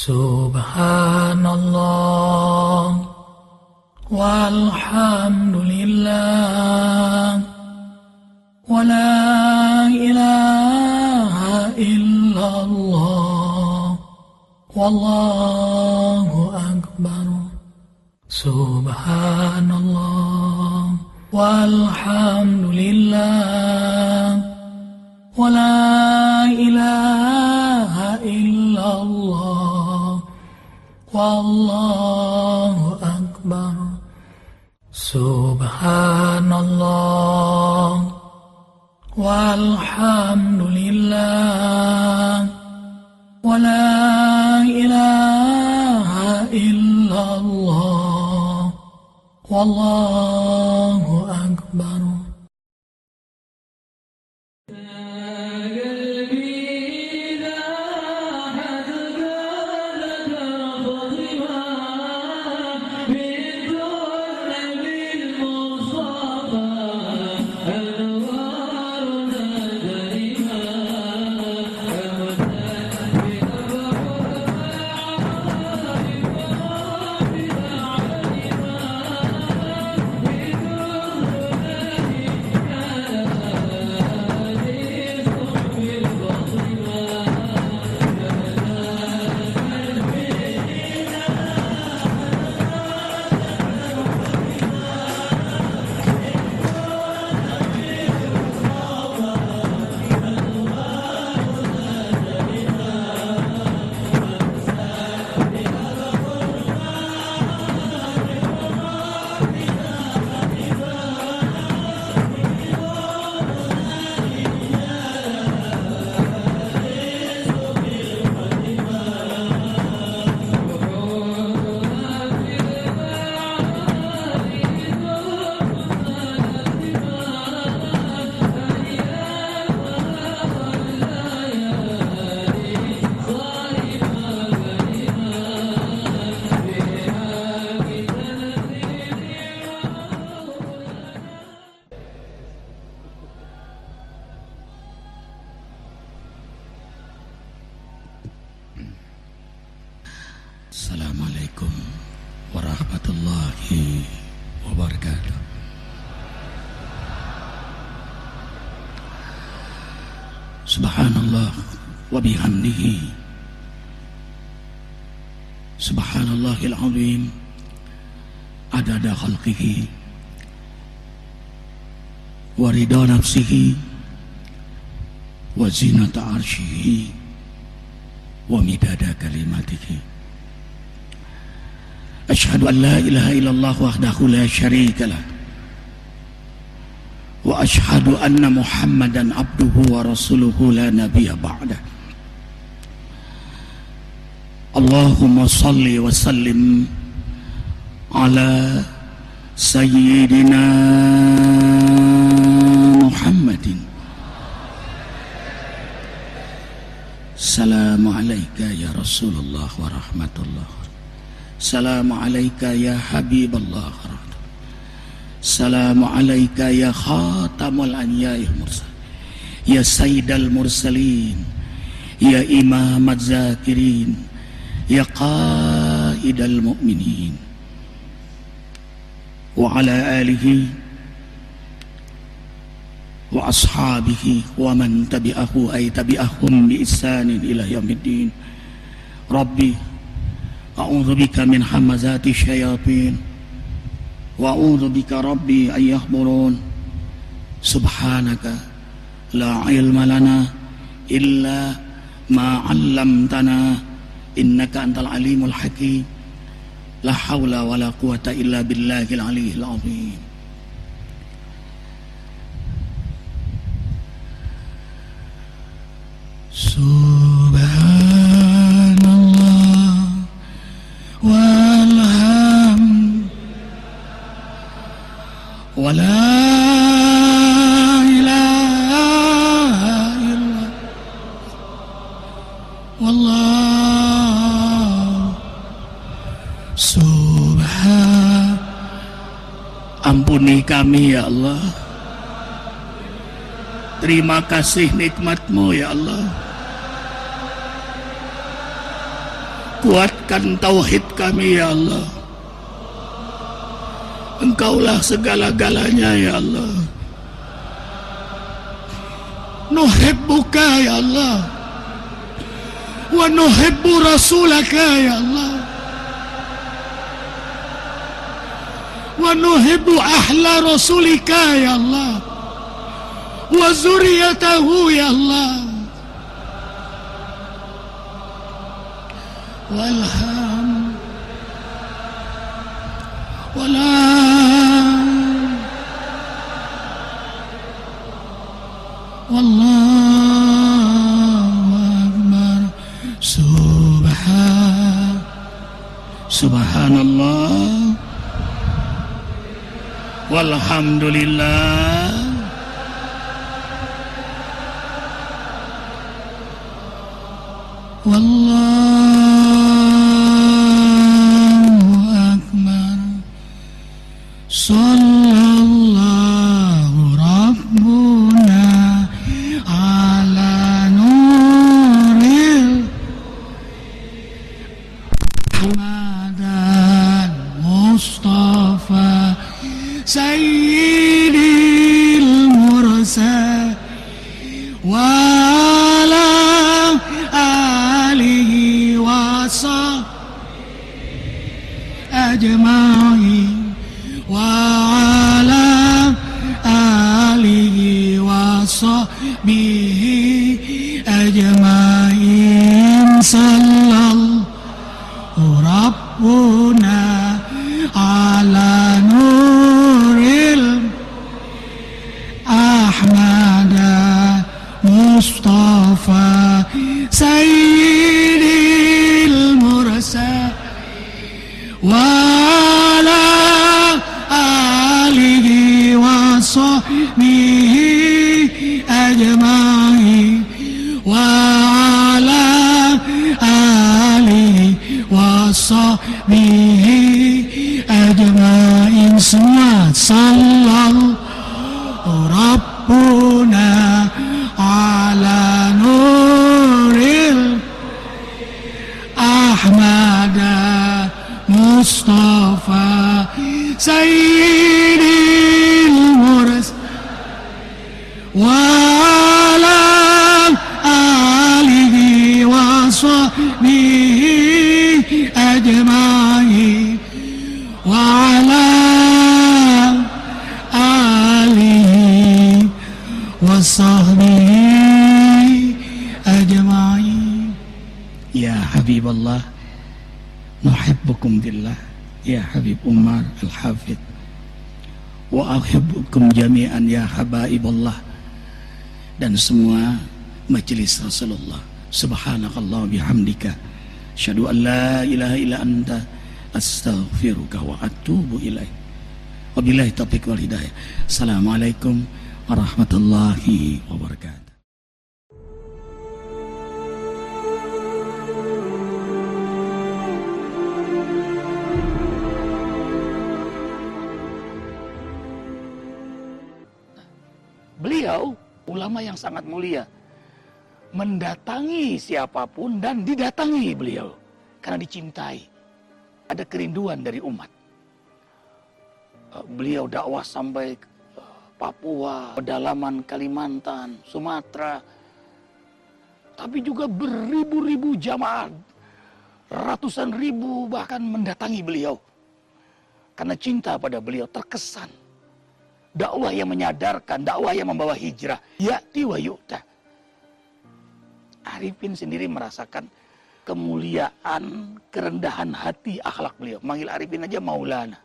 Subhanallah walhamdulillah wa la ilaha illallah wallahu akbar. Subhanallah walhamdulillah wa la ilaha illallah wallahu akbar. Subhanallah walhamdulillah wa la ilaha illallah wallahu akbar. Assalamualaikum warahmatullahi wabarakatuh. Subhanallah wa bihamdihi subhanallahil azim adada khalqihi wa ridha nafsihi wa zinata arsyihi wa midada kalimatihi. Asyhadu an la ilaha illallah wahdahu la syarika lah wa asyhadu anna Muhammadan abduhu wa rasuluhu la nabiyya ba'dah. Allahumma salli wa sallim ala sayyidina Muhammadin. Assalamu alayka ya Rasulullah wa rahmatullah. Assalamu alayka ya Habiballah. Assalamu alayka ya khatamul anbiya'i mursal, ya sayyidal mursalin, ya imamat zakirin, ya qaidal mu'minin, wa ala alihi wa ashabihi wa man tabi'ahu ay tabi'ahum bi ihsanin ila yaumiddin. Rabbi a'udzu bika min hamazati syayatin wa a'udzu bika rabbi an yahdurun. Subhanaka la ilma lana illa ma 'allamtana innaka antal alimul hakim. La haula wala quwata illa billahil aliyyil azim. Subhanallah walhamdulillah wa la ilaha illallah wallahu subhan. Ampuni kami ya Allah, terima kasih nikmat-Mu ya Allah. Kuatkan tauhid kami ya Allah. Engkaulah segala-galanya ya Allah. Nuhibbuka ya Allah, wa nuhibbu rasulaka ya Allah, wa nuhibbu ahla rasulika ya Allah, wa zuriyatahu ya Allah. Walham wala wallahu akbar. Subhanallah walhamdulillah wallahu akbar. Sallallahu rabbuna ala nuril Ahmadan Mustafa Sayyidil Mursal wa ala alihi wa sahbihi ajma'in wa ala alihi wa sahbihi ajma'in. Sallallahu rabbuna ala nuril Ahmada Mustafa Sayyidil Mursal wa ala alihi wa sahbihi ajma'in wa ala alihi wa sahbihi ajma'in. Semua sallallahu rabbuna ala nuril Ahmada Mustafa Sayyidil Mursal wa ala alihi wa sahbihi ajma'in wa ala alihi wa sahbihi ajma'in. Ya Habiballah, nuhibbukum billah. Ya Habib Umar Al-Hafidh, wa uhibbukum jami'an ya habaiballah, dan semua majelis Rasulullah. Subhanakallah bihamdika, asyhadu an la ilaha illa anta, astaghfiruka wa atubu ilaik. Wabillahi taufiq wal hidayah. Assalamualaikum warahmatullahi wabarakatuh. Beliau ulama yang sangat mulia, mendatangi siapapun dan didatangi beliau karena dicintai. Ada kerinduan dari umat. Beliau dakwah sampai Papua, pedalaman Kalimantan, Sumatera. Tapi juga beribu-ribu jamaah, ratusan ribu bahkan mendatangi beliau karena cinta pada beliau, terkesan. Dakwah yang menyadarkan, dakwah yang membawa hijrah. Ya'ti wa yu'ta. Arifin sendiri merasakan kemuliaan, kerendahan hati, akhlak beliau. Manggil Arifin aja Maulana.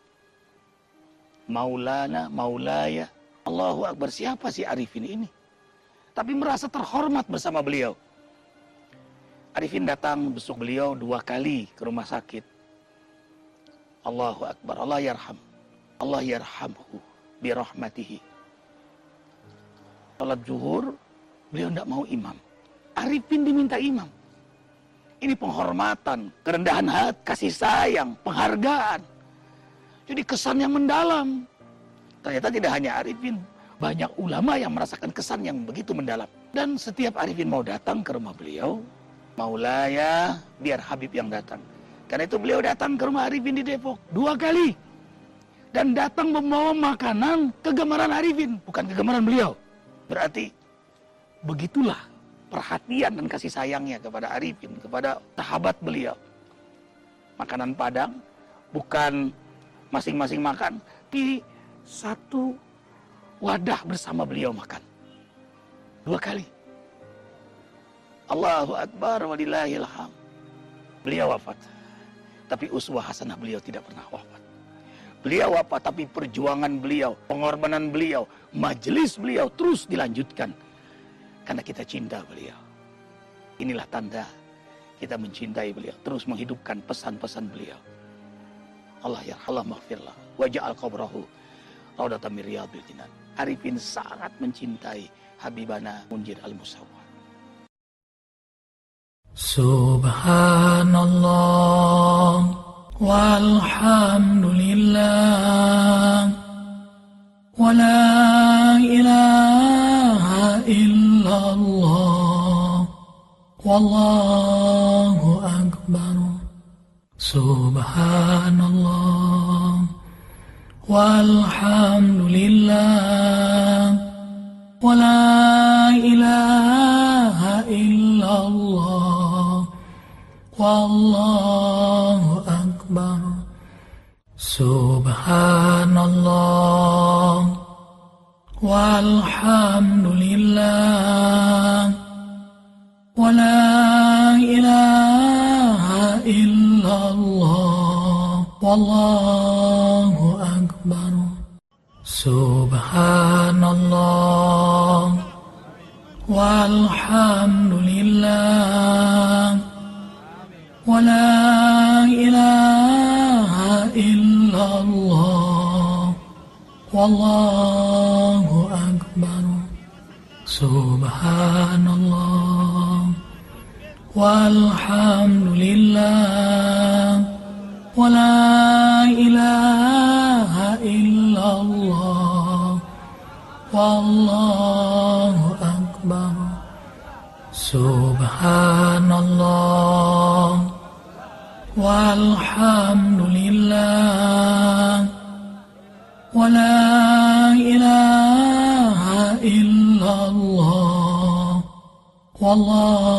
Maulana, Maulaya. Allahu Akbar, siapa sih Arifin ini? Tapi merasa terhormat bersama beliau. Arifin datang besok beliau 2 kali ke rumah sakit. Allahu Akbar, Allah yarham. Allah yarhamhu birahmatihi. Salat zuhur, beliau tidak mau imam. Arifin diminta imam. Ini penghormatan, kerendahan hati, kasih sayang, penghargaan. Jadi kesan yang mendalam. Ternyata tidak hanya Arifin, banyak ulama yang merasakan kesan yang begitu mendalam. Dan setiap Arifin mau datang ke rumah beliau, Maulaya, biar Habib yang datang. Karena itu beliau datang ke rumah Arifin di Depok 2 kali. Dan datang membawa makanan kegemaran Arifin, bukan kegemaran beliau. Berarti begitulah perhatian dan kasih sayangnya kepada Arifin, kepada sahabat beliau. Makanan Padang bukan masing-masing makan, di satu wadah bersama beliau makan 2 kali. Allahu Akbar walillahil hamd. Beliau wafat, tapi uswah hasanah beliau tidak pernah wafat. Beliau wafat, tapi perjuangan beliau, pengorbanan beliau, majelis beliau terus dilanjutkan. Karena kita cinta beliau. Inilah tanda kita mencintai beliau, terus menghidupkan pesan-pesan beliau. Allah yarhamah maghfirlah wa ja'al qabrahu raudatan min riyadil jinan. Arifin sangat mencintai Habibana Munjir Al-Musawwar. Subhanallah walhamdulillah wa la ilaha illallah wallahu akbar. Subhanallah walhamdulillah wa la ilaha illallah wallahu akbar. Subhanallah walhamdulillah wa la ilaha illallah wallahu akbar. Subhanallah walhamdulillah wa la ilaha illallah wallahu akbar. Subhanallah walhamdulillah wa la ilaha illallah wallahu akbar. Subhanallah walhamdulillah wa la ilaha illallah wallahu